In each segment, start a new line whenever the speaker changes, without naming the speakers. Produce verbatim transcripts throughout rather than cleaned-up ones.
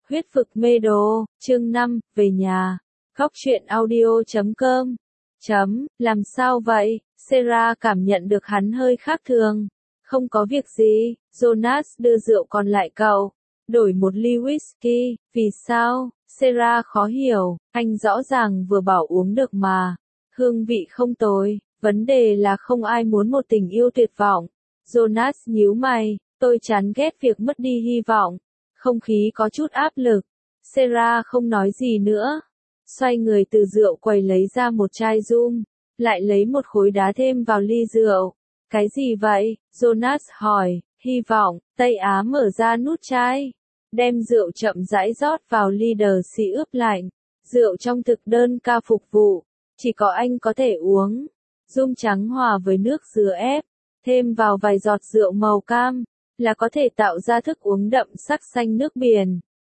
Huyết vực mê đồ, chương năm, về nhà. Góc truyện audio chấm com. Chấm, làm sao vậy? Sarah cảm nhận được hắn hơi khác thường. Không có việc gì, Jonas đưa rượu còn lại cậu. Đổi một ly whisky, vì sao? Sarah khó hiểu, anh rõ ràng vừa bảo uống được mà. Hương vị không tồi, vấn đề là không ai muốn một tình yêu tuyệt vọng. Jonas nhíu mày, tôi chán ghét việc mất đi hy vọng. Không khí có chút áp lực. Sarah không nói gì nữa. Xoay người từ rượu quầy lấy ra một chai rum, lại lấy một khối đá thêm vào ly rượu. Cái gì vậy? Jonas hỏi. Hy vọng. Tây Á mở ra nút chai, đem rượu chậm rãi rót vào ly đờ xì ướp lạnh. Rượu trong thực đơn ca phục vụ, chỉ có anh có thể uống. Rum trắng hòa với nước dừa ép, thêm vào vài giọt rượu màu cam, là có thể tạo ra thức uống đậm sắc xanh nước biển.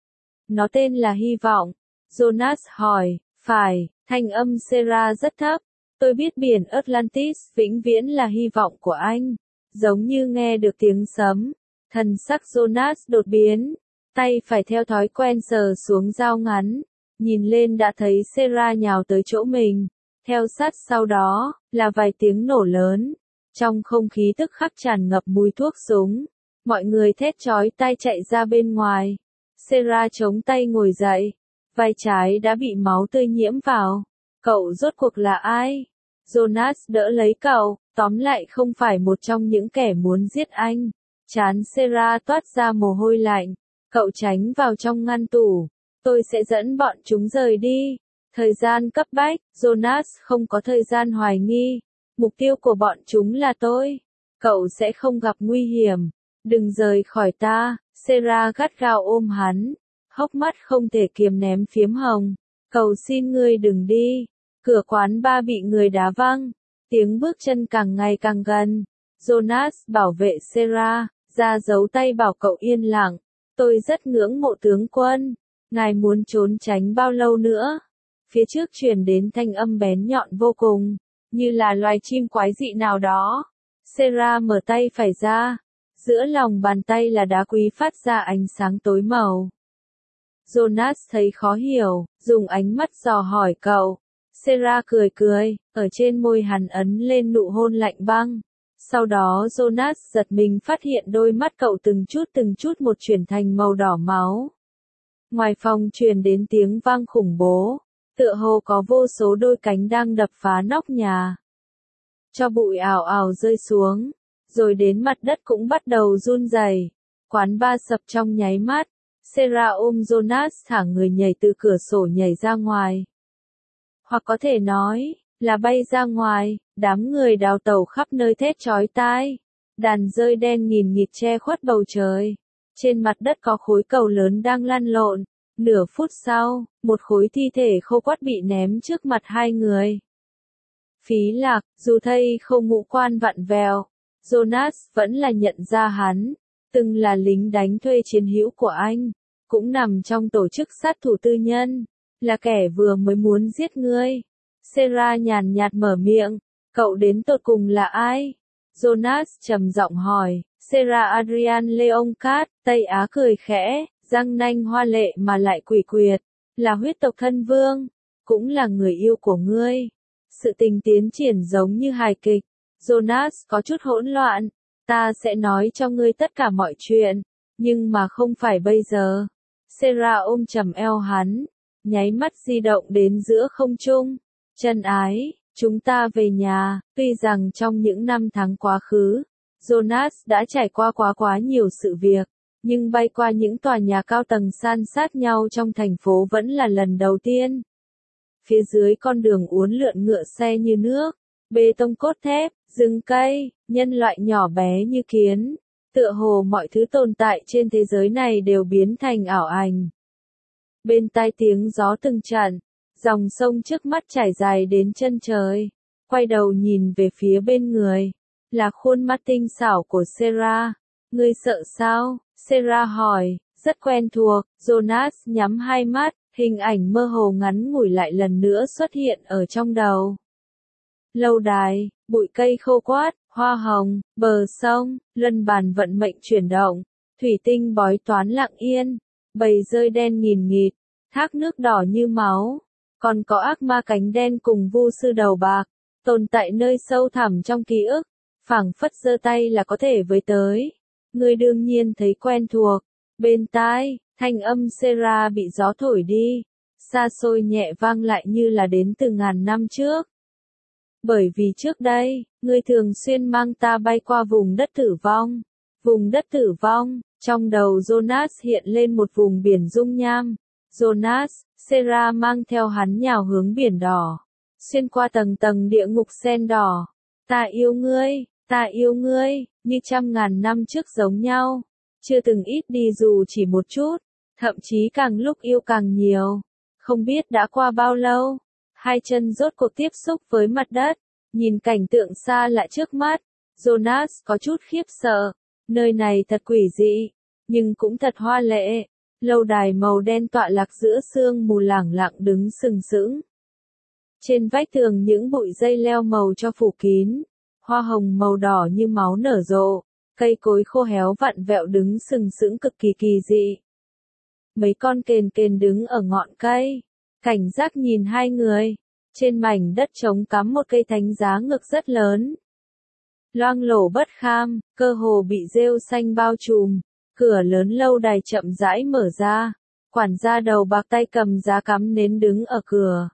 Nó tên là hy vọng. Jonas hỏi. Phải, thanh âm Sarah rất thấp. Tôi biết biển Atlantis vĩnh viễn là hy vọng của anh. Giống như nghe được tiếng sấm. Thần sắc Jonas đột biến. Tay phải theo thói quen sờ xuống dao ngắn. Nhìn lên đã thấy Sarah nhào tới chỗ mình. Theo sát sau đó, là vài tiếng nổ lớn. Trong không khí tức khắc tràn ngập mùi thuốc súng. Mọi người thét chói tai chạy ra bên ngoài. Sarah chống tay ngồi dậy. Vai trái đã bị máu tươi nhiễm vào. Cậu rốt cuộc là ai? Jonas đỡ lấy cậu, tóm lại không phải một trong những kẻ muốn giết anh. Trán Sarah toát ra mồ hôi lạnh. Cậu tránh vào trong ngăn tủ. Tôi sẽ dẫn bọn chúng rời đi. Thời gian cấp bách, Jonas không có thời gian hoài nghi. Mục tiêu của bọn chúng là tôi. Cậu sẽ không gặp nguy hiểm. Đừng rời khỏi ta. Sarah gắt gao ôm hắn. Hốc mắt không thể kiềm ném phiếm hồng. Cầu xin ngươi đừng đi. Cửa quán bar bị người đá văng. Tiếng bước chân càng ngày càng gần. Jonas bảo vệ Sarah, ra dấu tay bảo cậu yên lặng. Tôi rất ngưỡng mộ tướng quân. Ngài muốn trốn tránh bao lâu nữa? Phía trước truyền đến thanh âm bén nhọn vô cùng, như là loài chim quái dị nào đó. Sarah mở tay phải ra. Giữa lòng bàn tay là đá quý phát ra ánh sáng tối màu. Jonas thấy khó hiểu, dùng ánh mắt dò hỏi cậu. Sarah cười cười, ở trên môi hắn ấn lên nụ hôn lạnh băng. Sau đó Jonas giật mình phát hiện đôi mắt cậu từng chút từng chút một chuyển thành màu đỏ máu. Ngoài phòng truyền đến tiếng vang khủng bố, tựa hồ có vô số đôi cánh đang đập phá nóc nhà. Cho bụi ảo ảo rơi xuống, rồi đến mặt đất cũng bắt đầu run rẩy. Quán bar sập trong nháy mắt. Sarah ôm Jonas thả người nhảy từ cửa sổ nhảy ra ngoài. Hoặc có thể nói, là bay ra ngoài, đám người đào tẩu khắp nơi thét chói tai. Đàn rơi đen nghìn nghịt che khuất bầu trời. Trên mặt đất có khối cầu lớn đang lăn lộn. Nửa phút sau, một khối thi thể khô quắt bị ném trước mặt hai người. Phí Lạc, dù thây không ngũ quan vặn vẹo, Jonas vẫn là nhận ra hắn. Từng là lính đánh thuê chiến hữu của anh. Cũng nằm trong tổ chức sát thủ tư nhân. Là kẻ vừa mới muốn giết ngươi. Sarah nhàn nhạt mở miệng. Cậu đến tột cùng là ai? Jonas trầm giọng hỏi. Sarah Adrian Leoncat, Tây Á cười khẽ, răng nanh hoa lệ mà lại quỷ quyệt. Là huyết tộc thân vương. Cũng là người yêu của ngươi. Sự tình tiến triển giống như hài kịch. Jonas có chút hỗn loạn. Ta sẽ nói cho ngươi tất cả mọi chuyện. Nhưng mà không phải bây giờ. Sarah ôm chầm eo hắn. Nháy mắt di động đến giữa không trung. Chân ái, chúng ta về nhà. Tuy rằng trong những năm tháng quá khứ, Jonas đã trải qua quá quá nhiều sự việc. Nhưng bay qua những tòa nhà cao tầng san sát nhau trong thành phố vẫn là lần đầu tiên. Phía dưới con đường uốn lượn ngựa xe như nước. Bê tông cốt thép, rừng cây, nhân loại nhỏ bé như kiến. Tựa hồ mọi thứ tồn tại trên thế giới này đều biến thành ảo ảnh. Bên tai tiếng gió từng trận, dòng sông trước mắt trải dài đến chân trời. Quay đầu nhìn về phía bên người, là khuôn mắt tinh xảo của Sarah. Ngươi sợ sao? Sarah hỏi, rất quen thuộc. Jonas nhắm hai mắt, hình ảnh mơ hồ ngắn ngủi lại lần nữa xuất hiện ở trong đầu. Lâu đài, bụi cây khô quát, hoa hồng, bờ sông, luân bàn vận mệnh chuyển động, thủy tinh bói toán lặng yên. bầy rơi đen nghìn nghịt, thác nước đỏ như máu, còn có ác ma cánh đen cùng vu sư đầu bạc, tồn tại nơi sâu thẳm trong ký ức, phảng phất giơ tay là có thể với tới. Ngươi đương nhiên thấy quen thuộc, bên tai, thanh âm Sera bị gió thổi đi, xa xôi nhẹ vang lại như là đến từ ngàn năm trước. Bởi vì trước đây, ngươi thường xuyên mang ta bay qua vùng đất tử vong. Vùng đất tử vong, trong đầu Jonas hiện lên một vùng biển dung nham. Jonas, Sera mang theo hắn nhào hướng biển đỏ, xuyên qua tầng tầng địa ngục sen đỏ. Ta yêu ngươi, ta yêu ngươi, như trăm ngàn năm trước giống nhau, chưa từng ít đi dù chỉ một chút, thậm chí càng lúc yêu càng nhiều. Không biết đã qua bao lâu, hai chân rốt cuộc tiếp xúc với mặt đất, nhìn cảnh tượng xa lạ trước mắt, Jonas có chút khiếp sợ. Nơi này thật quỷ dị, nhưng cũng thật hoa lệ. Lâu đài màu đen tọa lạc giữa sương mù lẳng lặng đứng sừng sững. Trên vách tường những bụi dây leo màu cho phủ kín, hoa hồng màu đỏ như máu nở rộ, cây cối khô héo vặn vẹo đứng sừng sững cực kỳ kỳ dị. Mấy con kền kền đứng ở ngọn cây, cảnh giác nhìn hai người. Trên mảnh đất trống cắm một cây thánh giá ngực rất lớn. Loang lổ bất kham, cơ hồ bị rêu xanh bao trùm, cửa lớn lâu đài chậm rãi mở ra, quản gia đầu bạc tay cầm giá cắm nến đứng ở cửa.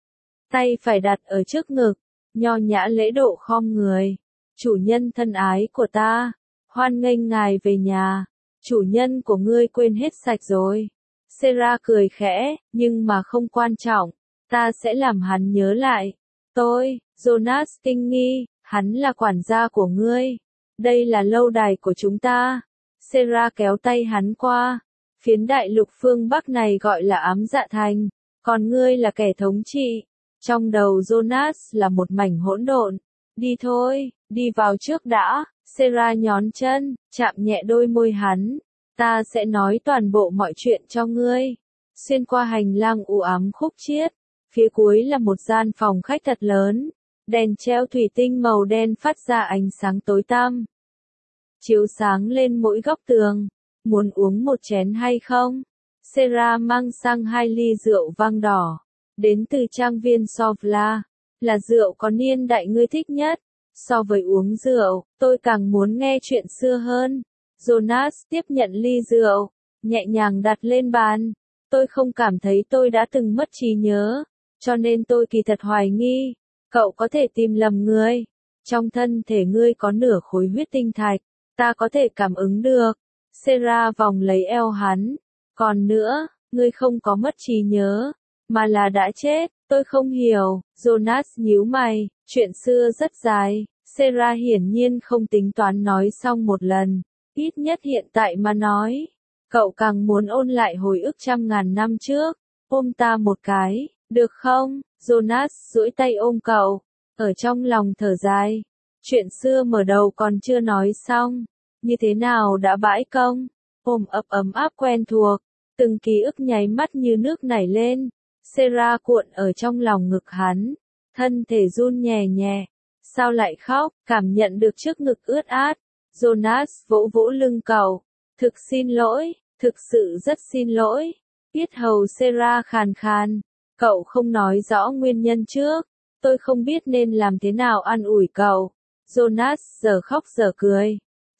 Tay phải đặt ở trước ngực, nho nhã lễ độ khom người. Chủ nhân thân ái của ta, hoan nghênh ngài về nhà, chủ nhân của ngươi quên hết sạch rồi. Sera cười khẽ, nhưng mà không quan trọng, ta sẽ làm hắn nhớ lại. Tôi, Jonas kinh nghi. Hắn là quản gia của ngươi. Đây là lâu đài của chúng ta. Sera kéo tay hắn qua. Phiến đại lục phương Bắc này gọi là ám dạ thành. Còn ngươi là kẻ thống trị. Trong đầu Jonas là một mảnh hỗn độn. Đi thôi, đi vào trước đã. Sera nhón chân, chạm nhẹ đôi môi hắn. Ta sẽ nói toàn bộ mọi chuyện cho ngươi. Xuyên qua hành lang u ám khúc chiết. Phía cuối là một gian phòng khách thật lớn. Đèn treo thủy tinh màu đen phát ra ánh sáng tối tăm, chiếu sáng lên mỗi góc tường. Muốn uống một chén hay không? Sera mang sang hai ly rượu vang đỏ, đến từ trang viên Sovla, là rượu có niên đại ngươi thích nhất. So với uống rượu, tôi càng muốn nghe chuyện xưa hơn. Jonas tiếp nhận ly rượu, nhẹ nhàng đặt lên bàn. Tôi không cảm thấy tôi đã từng mất trí nhớ, cho nên tôi kỳ thật hoài nghi. Cậu có thể tìm lầm người. Trong thân thể ngươi có nửa khối huyết tinh thạch. Ta có thể cảm ứng được. Sera vòng lấy eo hắn. Còn nữa, ngươi không có mất trí nhớ, mà là đã chết. Tôi không hiểu. Jonas nhíu mày. Chuyện xưa rất dài. Sera hiển nhiên không tính toán nói xong một lần. Ít nhất hiện tại mà nói. Cậu càng muốn ôn lại hồi ức trăm ngàn năm trước. Ôm ta một cái, được không? Jonas duỗi tay ôm cậu, ở trong lòng thở dài. Chuyện xưa mở đầu còn chưa nói xong, như thế nào đã bãi công? Ôm ấp ấm áp quen thuộc, từng ký ức nháy mắt như nước nảy lên. Sera cuộn ở trong lòng ngực hắn, thân thể run nhẹ nhẹ. Sao lại khóc? Cảm nhận được trước ngực ướt át. Jonas vỗ vỗ lưng cậu. Thực xin lỗi, thực sự rất xin lỗi. Yết hầu Sera khàn khàn. Cậu không nói rõ nguyên nhân trước. Tôi không biết nên làm thế nào an ủi cậu. Jonas giờ khóc giờ cười.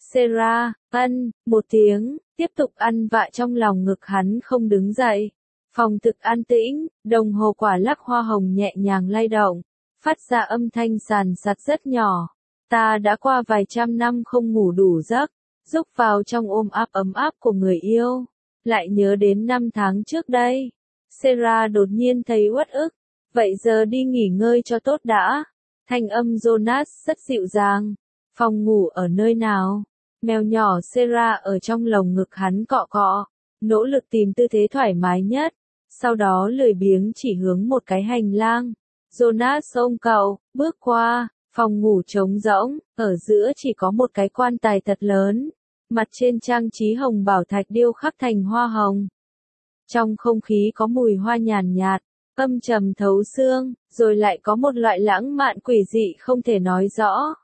Sera, ân, một tiếng, tiếp tục ăn vạ trong lòng ngực hắn không đứng dậy. Phòng thực an tĩnh, đồng hồ quả lắc hoa hồng nhẹ nhàng lay động, phát ra âm thanh sàn sạt rất nhỏ. Ta đã qua vài trăm năm không ngủ đủ giấc, rúc vào trong ôm áp ấm áp của người yêu. Lại nhớ đến năm tháng trước đây. Sera đột nhiên thấy uất ức. Vậy giờ đi nghỉ ngơi cho tốt đã. Thanh âm Jonas rất dịu dàng. Phòng ngủ ở nơi nào? Mèo nhỏ Sera ở trong lồng ngực hắn cọ cọ, nỗ lực tìm tư thế thoải mái nhất. Sau đó lười biếng chỉ hướng một cái hành lang. Jonas ôm cậu, bước qua, phòng ngủ trống rỗng, ở giữa chỉ có một cái quan tài thật lớn. Mặt trên trang trí hồng bảo thạch điêu khắc thành hoa hồng. Trong không khí có mùi hoa nhàn nhạt, âm trầm thấu xương, rồi lại có một loại lãng mạn quỷ dị không thể nói rõ.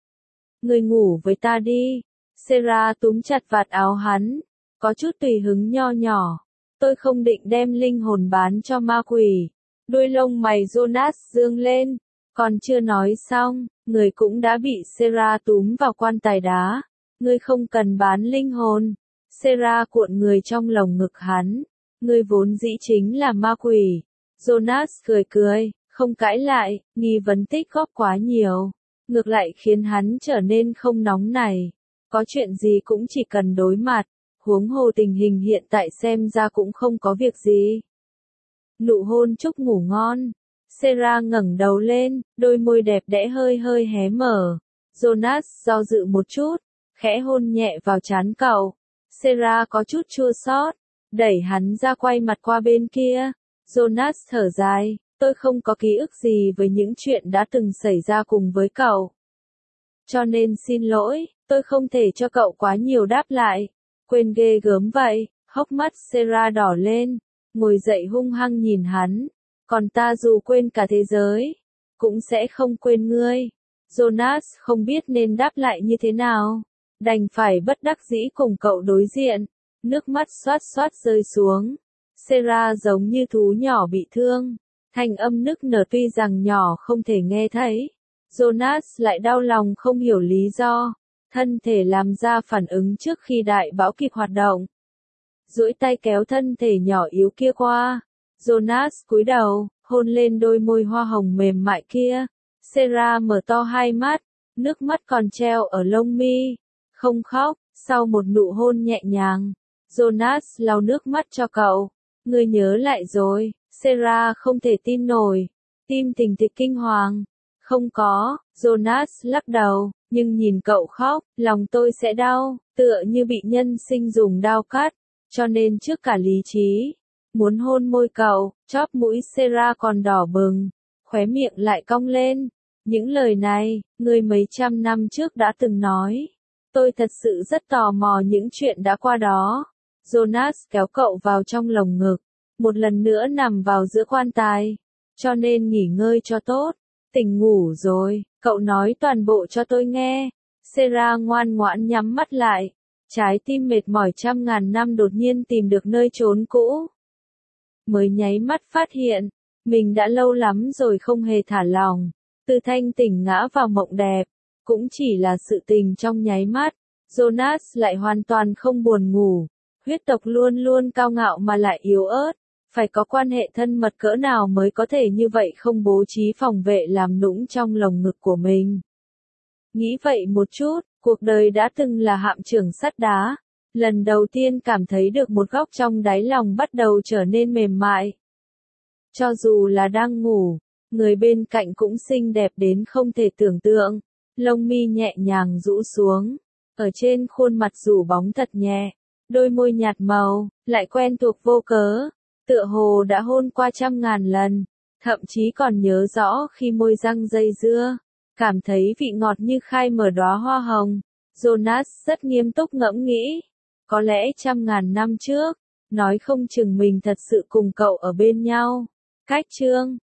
Ngươi ngủ với ta đi. Sera túm chặt vạt áo hắn, có chút tùy hứng nho nhỏ. tôi không định đem linh hồn bán cho ma quỷ. Đuôi lông mày Jonas dương lên, còn chưa nói xong, người cũng đã bị Sarah túm vào quan tài đá. Ngươi không cần bán linh hồn. Sarah cuộn người trong lồng ngực hắn. Ngươi vốn dĩ chính là ma quỷ. Jonas cười cười, không cãi lại, nghi vấn tích góp quá nhiều. Ngược lại khiến hắn trở nên không nóng nảy. Có chuyện gì cũng chỉ cần đối mặt. Huống hồ tình hình hiện tại xem ra cũng không có việc gì. Nụ hôn chúc ngủ ngon. Sarah ngẩng đầu lên, đôi môi đẹp đẽ hơi hơi hé mở. Jonas do dự một chút, khẽ hôn nhẹ vào trán cậu. Sarah có chút chua xót, đẩy hắn ra quay mặt qua bên kia. Jonas thở dài, tôi không có ký ức gì với những chuyện đã từng xảy ra cùng với cậu. Cho nên xin lỗi, tôi không thể cho cậu quá nhiều đáp lại. Quên ghê gớm vậy, hốc mắt Sarah đỏ lên, ngồi dậy hung hăng nhìn hắn. Còn ta dù quên cả thế giới, cũng sẽ không quên ngươi. Jonas không biết nên đáp lại như thế nào. Đành phải bất đắc dĩ cùng cậu đối diện. Nước mắt xoát xoát rơi xuống. Sarah giống như thú nhỏ bị thương. Thanh âm nức nở tuy rằng nhỏ không thể nghe thấy. Jonas lại đau lòng không hiểu lý do. Thân thể làm ra phản ứng trước khi đại bão kịp hoạt động. Duỗi tay kéo thân thể nhỏ yếu kia qua. Jonas cúi đầu, hôn lên đôi môi hoa hồng mềm mại kia. Sarah mở to hai mắt, nước mắt còn treo ở lông mi. Không khóc, sau một nụ hôn nhẹ nhàng. Jonas lau nước mắt cho cậu. Ngươi nhớ lại rồi. Sarah không thể tin nổi. Tim thình thịch kinh hoàng. Không có, Jonas lắc đầu, nhưng nhìn cậu khóc, lòng tôi sẽ đau, tựa như bị nhân sinh dùng dao cắt. Cho nên trước cả lý trí, muốn hôn môi cậu, chóp mũi Sarah còn đỏ bừng, khóe miệng lại cong lên. Những lời này, người mấy trăm năm trước đã từng nói. Tôi thật sự rất tò mò những chuyện đã qua đó. Jonas kéo cậu vào trong lồng ngực, một lần nữa nằm vào giữa quan tài. Cho nên nghỉ ngơi cho tốt. Tỉnh ngủ rồi, cậu nói toàn bộ cho tôi nghe. Sarah ngoan ngoãn nhắm mắt lại. Trái tim mệt mỏi trăm ngàn năm đột nhiên tìm được nơi trốn cũ. Mới nháy mắt phát hiện, mình đã lâu lắm rồi không hề thả lòng. Từ thanh tỉnh ngã vào mộng đẹp, cũng chỉ là sự tình trong nháy mắt. Jonas lại hoàn toàn không buồn ngủ. Huyết tộc luôn luôn cao ngạo mà lại yếu ớt. Phải có quan hệ thân mật cỡ nào mới có thể như vậy không bố trí phòng vệ làm nũng trong lồng ngực của mình. Nghĩ vậy một chút, cuộc đời đã từng là hạm trưởng sắt đá. Lần đầu tiên cảm thấy được một góc trong đáy lòng bắt đầu trở nên mềm mại. Cho dù là đang ngủ, người bên cạnh cũng xinh đẹp đến không thể tưởng tượng. Lông mi nhẹ nhàng rũ xuống, ở trên khuôn mặt rủ bóng thật nhẹ. Đôi môi nhạt màu, lại quen thuộc vô cớ. Tựa hồ đã hôn qua trăm ngàn lần, thậm chí còn nhớ rõ khi môi răng dây dưa, cảm thấy vị ngọt như khai mở đóa hoa hồng. Jonas rất nghiêm túc ngẫm nghĩ, có lẽ trăm ngàn năm trước, nói không chừng mình thật sự cùng cậu ở bên nhau. Cách chương